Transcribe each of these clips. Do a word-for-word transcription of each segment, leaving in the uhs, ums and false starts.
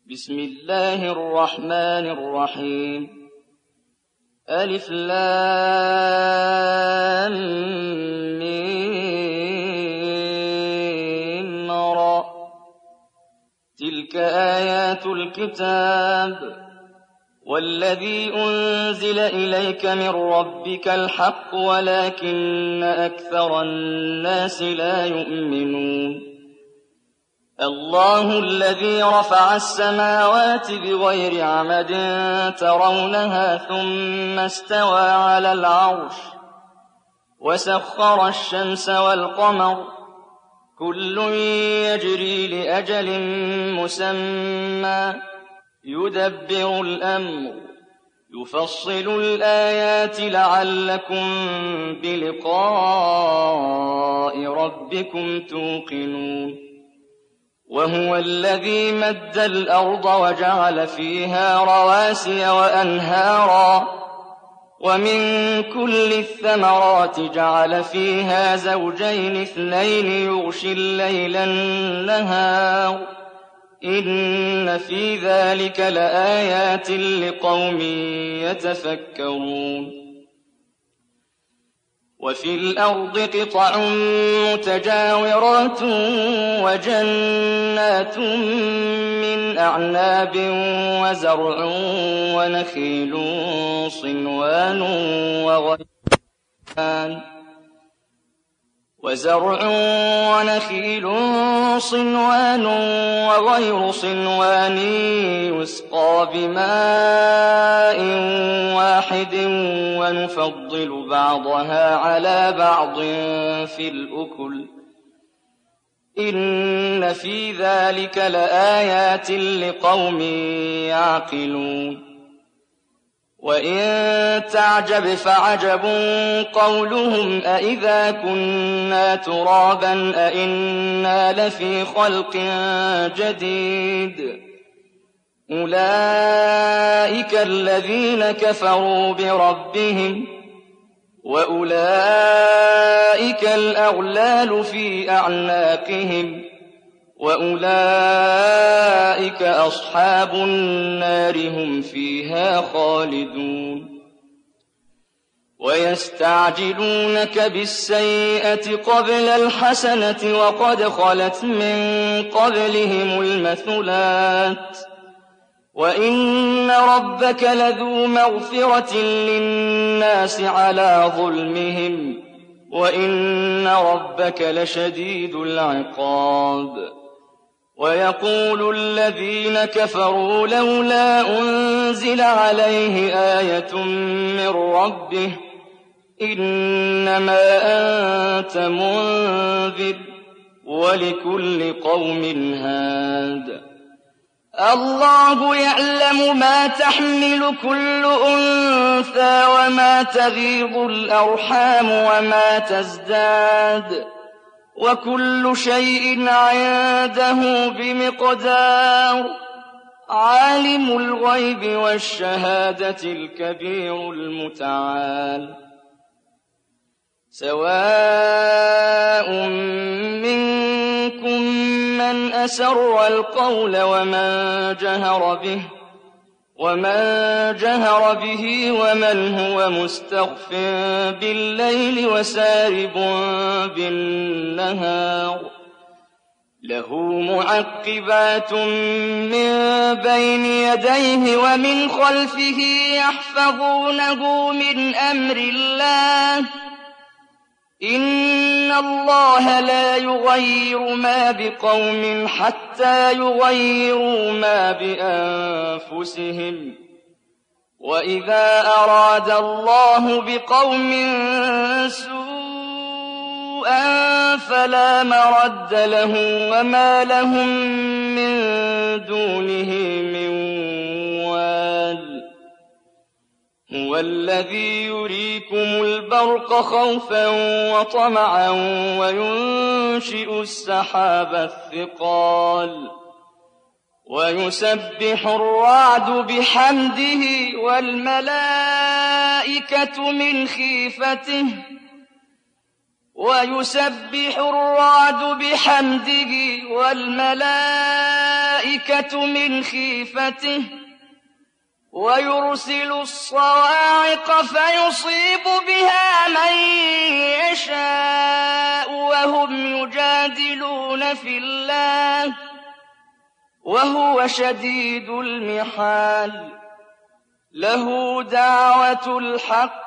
بسم الله الرحمن الرحيم ألف لام ميم را تلك آيات الكتاب والذي أنزل إليك من ربك الحق ولكن أكثر الناس لا يؤمنون الله الذي رفع السماوات بغير عمد ترونها ثم استوى على العرش وسخر الشمس والقمر كل يجري لأجل مسمى يدبر الأمر يفصل الآيات لعلكم بلقاء ربكم توقنون وهو الذي مد الأرض وجعل فيها رواسي وأنهارا ومن كل الثمرات جعل فيها زوجين اثنين يغشي الليل النهار إن في ذلك لآيات لقوم يتفكرون وفي الأرض قطع متجاورات وجنات من أعناب وزرع ونخيل صنوان وغير وزرع ونخيل صنوان وغير صنوان يسقى بماء واحد ونفضل بعضها على بعض في الأكل إن في ذلك لآيات لقوم يعقلون وإن تعجب فعجب قولهم أإذا كنا ترابا أإنا لفي خلق جديد أولئك الذين كفروا بربهم وأولئك الأغلال في أعناقهم وأولئك أصحاب النار هم فيها خالدون ويستعجلونك بالسيئة قبل الحسنة وقد خلت من قبلهم المثلات وإن ربك لذو مغفرة للناس على ظلمهم وإن ربك لشديد العقاب ويقول الذين كفروا لولا أنزل عليه آية من ربه إنما أنت منذر ولكل قوم هاد الله يعلم ما تحمل كل أنثى وما تغيض الأرحام وما تزداد وكل شيء عنده بمقدار عالم الغيب والشهادة الكبير المتعال سواء منكم من أسر القول ومن جهر به ومن جهر به ومن هو مستخف بالليل وسارب بالنهار له معقبات من بين يديه ومن خلفه يحفظونه من أمر الله إن الله لا يغير ما بقوم حتى يغيروا ما بأنفسهم وإذا أراد الله بقوم سوءا فلا مرد له وما لهم من دونه من وال هو الذي يريكم البرق خوفا وطمعا وينشئ السحاب الثقال ويسبح الرعد بحمده والملائكة من خيفته ويسبح الرعد بحمده والملائكة الْمَلَائِكَةُ مِنْ خِيفَتِهِ وَيُرْسِلُ الصَّوَاعِقَ فَيُصِيبُ بِهَا مَن يَشَاءُ وَهُمْ يُجَادِلُونَ فِي اللَّهِ وَهُوَ شَدِيدُ الْمِحَالِ لَهُ دَعْوَةُ الْحَقِّ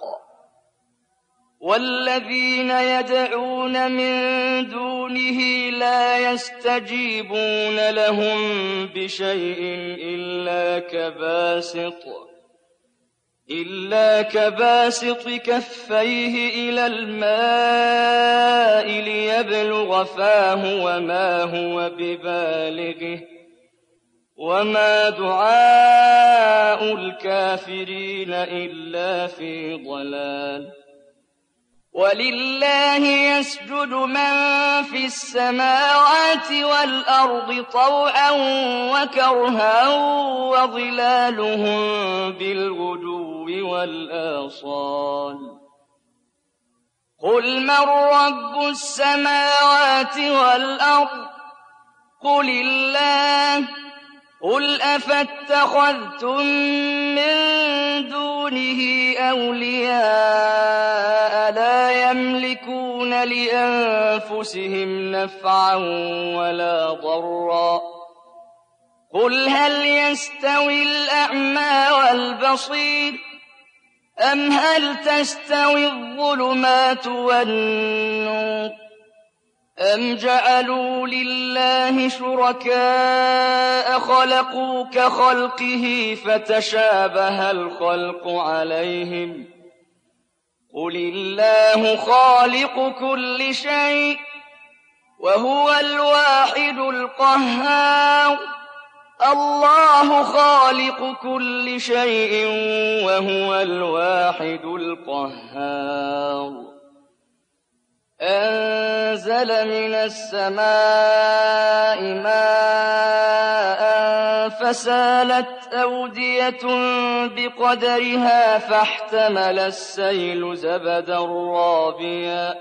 وَالَّذِينَ يَدْعُونَ مِن دُونِهِ لَا يَسْتَجِيبُونَ لَهُم بِشَيْءٍ إِلَّا كَبَاسِطِ إِلَّا كَبَاسِطِ كَفَّيْهِ إِلَى الْمَاءِ لِيَبْلُغَ فَاهُ وَمَا هُوَ بِبَالِغِهِ وَمَا دُعَاءُ الْكَافِرِينَ إِلَّا فِي ضَلَالٍ وَلِلَّهِ يَسْجُدُ مَن فِي السَّمَاوَاتِ وَالْأَرْضِ طَوْعًا وَكَرْهًا وَظِلَالُهُم بِالْغُدُوِّ وَالْآصَالِ قُلْ مَن رَّبُّ السَّمَاوَاتِ وَالْأَرْضِ قُلِ اللَّهُ قُلْ أَفَاتَّخَذْتُم مِّن دُونِهِ أَوْلِيَاءَ لَا يَمْلِكُونَ لِأَنفُسِهِمْ نَفْعًا وَلَا ضَرًّا قُلْ هَلْ يَسْتَوِي الْأَعْمَىٰ وَالْبَصِيرُ أَمْ هَلْ تَسْتَوِي الظُّلُمَاتُ وَالنُّورُ أَمْ جَعَلُوا لِلَّهِ شُرَكَاءَ خَلَقُوا كَخَلْقِهِ فَتَشَابَهَ الْخَلْقُ عَلَيْهِمْ قُلِ اللَّهُ خَالِقُ كُلِّ شَيْءٍ وَهُوَ الْوَاحِدُ الْقَهَّارُ اللَّهُ خَالِقُ كُلِّ شَيْءٍ وَهُوَ الْوَاحِدُ الْقَهَّارُ أَنزَلَ مِنَ السَّمَاءِ مَاءً فَسَالَتْ أَوْدِيَةٌ بِقَدَرِهَا فَاحْتَمَلَ السَّيْلُ زَبَدًا رَّابِيًا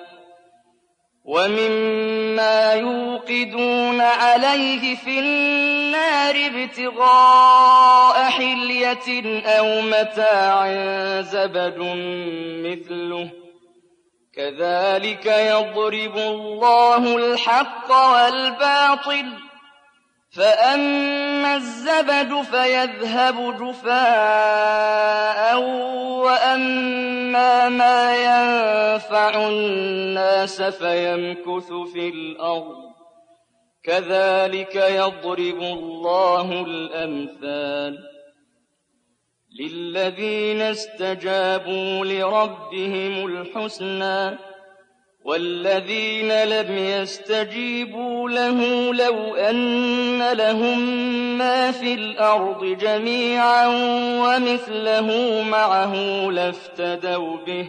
وَمِمَّا يُوقِدُونَ عَلَيْهِ فِي النَّارِ ابْتِغَاءَ حِلْيَةٍ أَوْ مَتَاعٍ زَبَدٌ مِّثْلُهُ كَذَٰلِكَ يَضْرِبُ اللَّهُ الْحَقَّ وَالْبَاطِلَ فَأَمَّا الزَّبَدُ فَيَذْهَبُ جُفَاءً وَأَمَّا مَا يَنفَعُ النَّاسَ فَيَمْكُثُ فِي الْأَرْضِ كَذَٰلِكَ يَضْرِبُ اللَّهُ الْأَمْثَالَ لِلَّذِينَ اسْتَجَابُوا لِرَبِّهِمُ الْحُسْنَىٰ وَالَّذِينَ لَمْ يَسْتَجِيبُوا لَهُ لَوْ أَنَّ لَهُم مَّا فِي الْأَرْضِ جَمِيعًا وَمِثْلَهُ مَعَهُ لَافْتَدَوْا بِهِ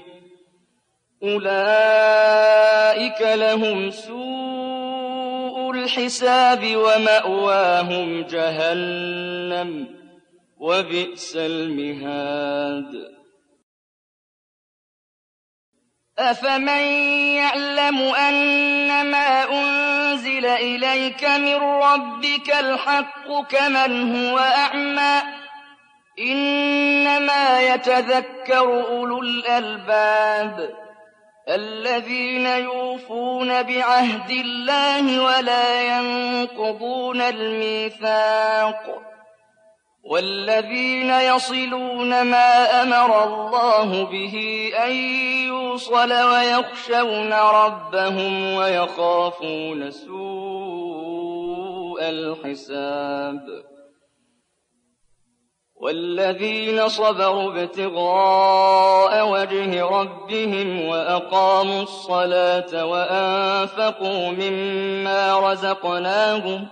أُولَٰئِكَ لَهُمْ سُوءُ الْحِسَابِ وَمَأْوَاهُمْ جَهَنَّمُ وَبِئْسَ الْمِهَادُ أَفَمَن يَعْلَمُ أَنَّمَا أُنزِلَ إِلَيْكَ مِن رَّبِّكَ الْحَقُّ كَمَنْ هُوَ أَعْمَىٰ إِنَّمَا يَتَذَكَّرُ أُولُو الْأَلْبَابِ الَّذِينَ يُوفُونَ بِعَهْدِ اللَّهِ وَلَا يَنقُضُونَ الْمِيثَاقَ وَالَّذِينَ يَصِلُونَ مَا أَمَرَ اللَّهُ بِهِ أَن يُوصَلَ وَيَخْشَوْنَ رَبَّهُمْ وَيَخَافُونَ سُوءَ الْحِسَابِ وَالَّذِينَ صَبَرُوا ابْتِغَاءَ وَجْهِ رَبِّهِمْ وَأَقَامُوا الصَّلَاةَ وَأَنفَقُوا مِمَّا رَزَقْنَاهُمْ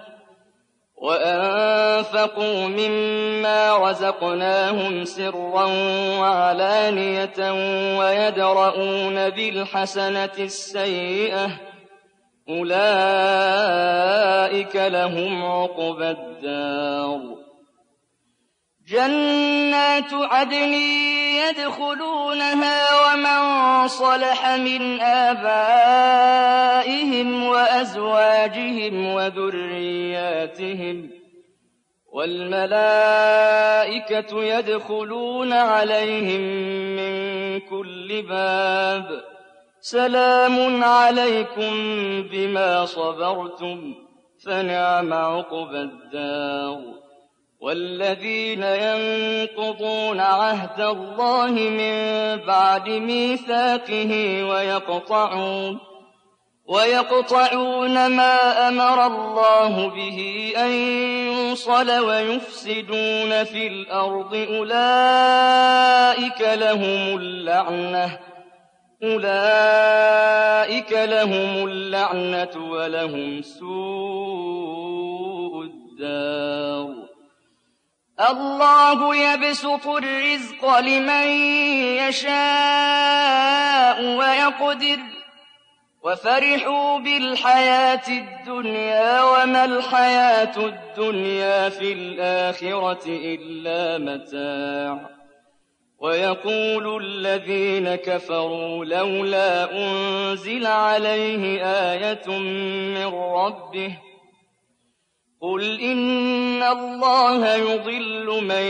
وَأَنفَقُوا مِمَّا رَزَقْنَاهُمْ سِرًّا وَعَلَانِيَةً وَيَدْرَءُونَ بِالْحَسَنَةِ السَّيِّئَةَ أُولَٰئِكَ لَهُمْ عُقْبَى الدَّارِ جَنَّاتُ عَدْنٍ يَدْخُلُونَهَا وَمَن صَلَحَ مِنْ آبَائِهِمْ وَأَزْوَاجِهِمْ وَذُرِّيَّاتِهِمْ وَالْمَلَائِكَةُ يَدْخُلُونَ عَلَيْهِم مِّن كُلِّ بَابٍ سَلَامٌ عَلَيْكُم بِمَا صَبَرْتُمْ فَنِعْمَ عُقْبَى الدَّارِ وَالَّذِينَ يَنقُضُونَ عَهْدَ اللَّهِ مِن بَعْدِ مِيثَاقِهِ وَيَقْطَعُونَ وَيَقْطَعُونَ مَا أَمَرَ اللَّهُ بِهِ أَن يُوصَلَ وَيُفْسِدُونَ فِي الْأَرْضِ أُولَٰئِكَ لَهُمُ اللَّعْنَةُ أُولَٰئِكَ لَهُمُ اللَّعْنَةُ وَلَهُمْ سُوءُ الدَّارِ اللَّهُ يَبْسُطُ الرِّزْقَ لِمَن يَشَاءُ وَيَقْدِرُ وَفَرِحُوا بِالْحَيَاةِ الدُّنْيَا وَمَا الْحَيَاةُ الدُّنْيَا فِي الْآخِرَةِ إِلَّا مَتَاعٌ وَيَقُولُ الَّذِينَ كَفَرُوا لَوْلَا أُنزِلَ عَلَيْهِ آيَةٌ مِّن رَّبِّهِ قُلْ إِنَّ اللَّهَ يُضِلُّ مَن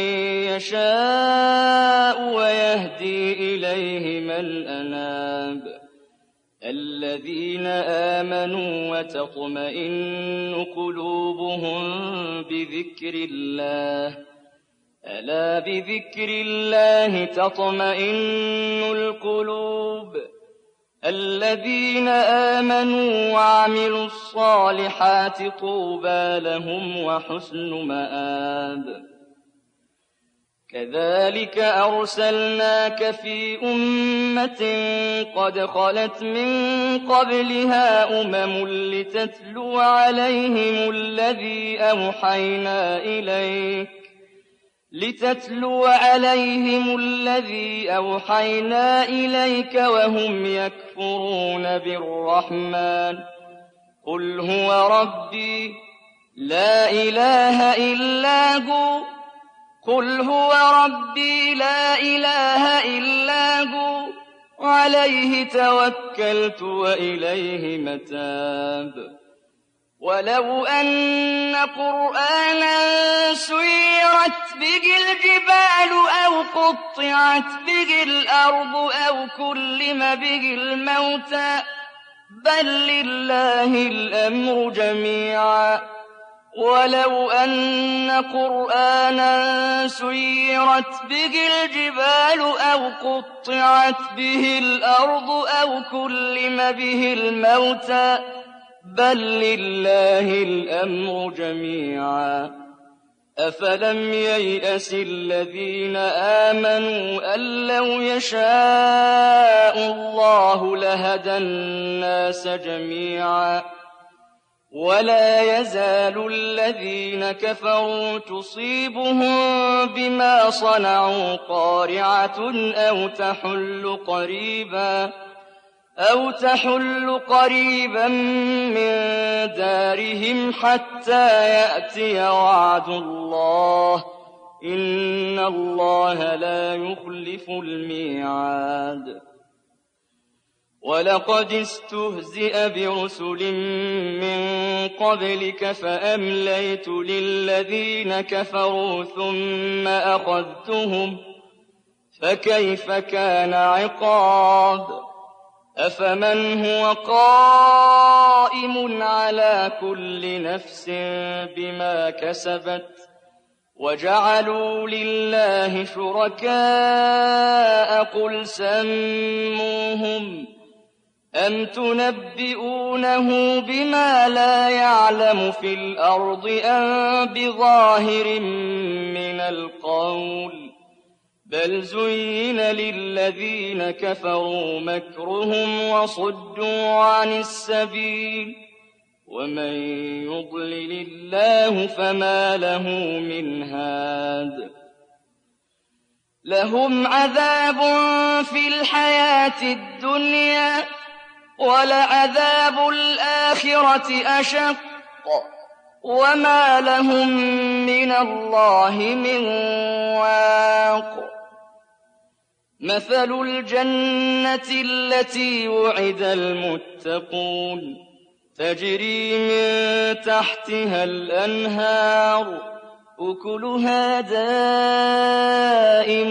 يَشَاءُ وَيَهْدِي إِلَيْهِ مَنْ أَنَابَ الَّذِينَ آمَنُوا وَتَطْمَئِنُّ قُلُوبُهُم بِذِكْرِ اللَّهِ أَلَا بِذِكْرِ اللَّهِ تَطْمَئِنُّ الْقُلُوبُ الَّذِينَ آمَنُوا وَعَمِلُوا الصَّالِحَاتِ طُوبَىٰ لَهُمْ وَحُسْنُ مَآبٍ كَذَٰلِكَ أَرْسَلْنَاكَ فِي أُمَّةٍ قَدْ خَلَتْ مِن قَبْلِهَا أُمَمٌ لِّتَتْلُوَ عَلَيْهِمُ الَّذِي أَوْحَيْنَا إِلَيْكَ لِتَتْلُوَ عَلَيْهِمُ الَّذِي أَوْحَيْنَا إِلَيْكَ وَهُمْ يَكْفُرُونَ بِالرَّحْمَٰنِ قُلْ هُوَ رَبِّي لَا إِلَٰهَ إِلَّا هُوَ قُلْ هُوَ رَبِّي لَا إِلَٰهَ إِلَّا هُوَ عَلَيْهِ تَوَكَّلْتُ وَإِلَيْهِ مَتَابِ وَلَوْ أَنَّ قُرْآنًا سُيِّرَتْ بِهِ الْجِبَالُ أَوْ قُطِّعَتْ بِهِ الْأَرْضُ أَوْ كُلِّمَ بِهِ الْمَوْتَىٰ بَل لِّلَّهِ الْأَمْرُ جَمِيعًا وَلَوْ أَنَّ قُرْآنًا سُيِّرَتْ بِهِ الْجِبَالُ أَوْ قُطِّعَتْ بِهِ الْأَرْضُ أَوْ كُلِّمَ بِهِ الْمَوْتَىٰ بَل لِّلَّهِ الْأَمْرُ جَمِيعًا أَفَلَمْ يَيْأَسِ الَّذِينَ آمَنُوا أَن لَّوْ يَشَاءُ اللَّهُ لَهَدَى النَّاسَ جَمِيعًا وَلَا يَزَالُ الَّذِينَ كَفَرُوا تُصِيبُهُم بِمَا صَنَعُوا قَارِعَةٌ أَوْ تَحُلُّ قَرِيبًا أَوْ تَحُلُّ قَرِيبًا مِّن دَارِهِمْ حَتَّىٰ يَأْتِيَ وَعْدُ اللَّهِ ۚ إِنَّ اللَّهَ لَا يُخْلِفُ الْمِيعَادَ وَلَقَدِ اسْتُهْزِئَ بِرُسُلٍ مِّن قَبْلِكَ فَأَمْلَيْتُ لِلَّذِينَ كَفَرُوا ثُمَّ أَخَذْتُهُمْ ۖ فَكَيْفَ كَانَ عِقَابِ أَفَمَنْ هُوَ قَائِمٌ عَلَىٰ كُلِّ نَفْسٍ بِمَا كَسَبَتْ وَجَعَلُوا لِلَّهِ شُرَكَاءَ قُلْ سَمُّوهُمْ أَمْ تُنَبِّئُونَهُ بِمَا لَا يَعْلَمُ فِي الْأَرْضِ أَم بِظَاهِرٍ مِّنَ الْقَوْلِ بَلْ زُيِّنَ لِلَّذِينَ كَفَرُوا مَكْرُهُمْ وَصُدُّوا عَنِ السَّبِيلِ وَمَن يُضْلِلِ اللَّهُ فَمَا لَهُ مِنْ هَادٍ لَهُمْ عَذَابٌ فِي الْحَيَاةِ الدُّنْيَا وَلَعَذَابُ الْآخِرَةِ أَشَقُّ وَمَا لَهُم مِّنَ اللَّهِ مِن وَاقٍ مَثَلُ الْجَنَّةِ الَّتِي وُعِدَ الْمُتَّقُونَ تَجْرِي مِن تَحْتِهَا الْأَنْهَارُ أكلها دائم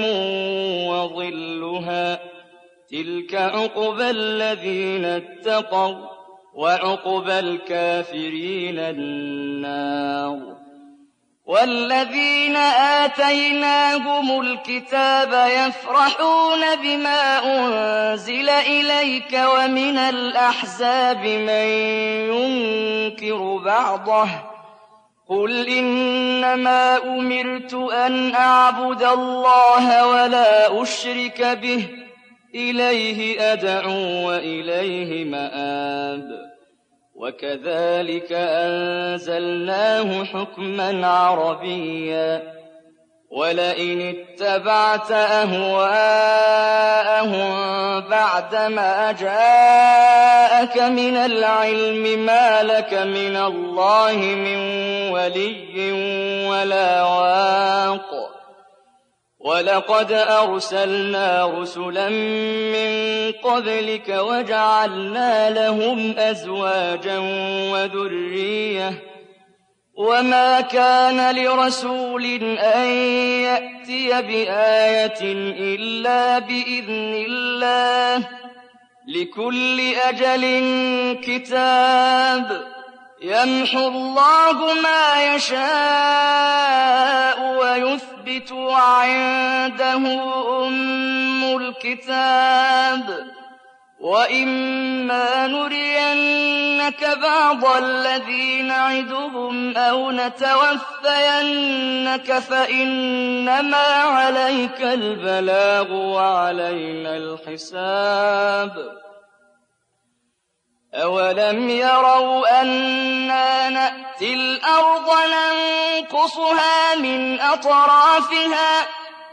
وظلها تلك عقبى الذين اتقوا وعقبى الكافرين النار والذين آتيناهم الكتاب يفرحون بما أنزل إليك ومن الأحزاب من ينكر بعضه قل إنما أمرت أن أعبد الله ولا أشرك به إليه أدعو وإليه مآب وكذلك أنزلناه حكما عربيا ولئن اتبعت أهواءهم بعدما جاءك من العلم ما لك من الله من ولي ولا واق ولقد أرسلنا رسلا من قبلك وجعلنا لهم أزواجا وذرية وما كان لرسول أن يأتي بآية إلا بإذن الله لكل أجل كتاب يمحو الله ما يشاء ويثبت وعنده أم الكتاب وإما نرينك بعض الذي نعدهم أو نتوفينك فإنما عليك البلاغ وعلينا الحساب أولم يروا أنا نأتي الأرض ننقصها من أطرافها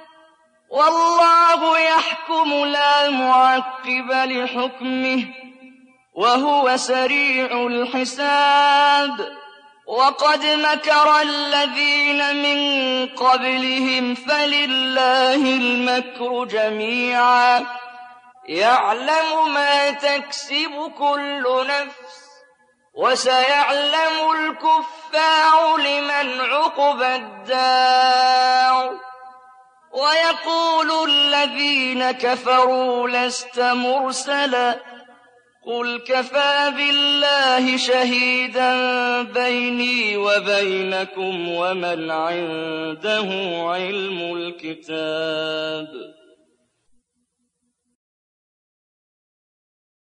والله يحكم لا معقب لحكمه وهو سريع الحساب وقد مكر الذين من قبلهم فلله المكر جميعا يعلم ما تكسب كل نفس وسيعلم الكفار لمن عقبى الدار ويقول الذين كفروا لست مرسلا قل كفى بالله شهيدا بيني وبينكم ومن عنده علم الكتاب